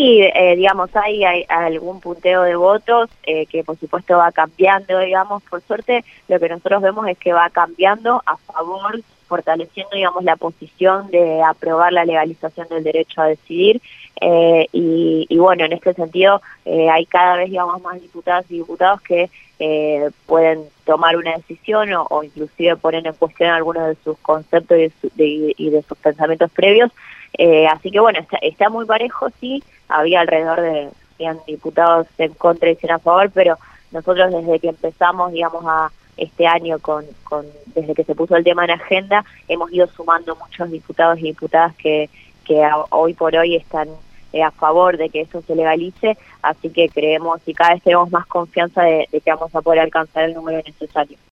Sí, digamos, hay algún punteo de votos que por supuesto va cambiando, digamos, por suerte lo que nosotros vemos es que va cambiando a favor, fortaleciendo, digamos, la posición de aprobar la legalización del derecho a decidir, y bueno, en este sentido hay cada vez, digamos, más diputadas y diputados que pueden tomar una decisión o inclusive poner en cuestión algunos de sus conceptos y de sus pensamientos previos. Así que bueno, está muy parejo, sí, había alrededor de 100 diputados en contra y 100 a favor, pero nosotros desde que empezamos, digamos, a este año desde que se puso el tema en agenda, hemos ido sumando muchos diputados y diputadas que hoy por hoy están a favor de que eso se legalice, así que creemos y cada vez tenemos más confianza de que vamos a poder alcanzar el número necesario.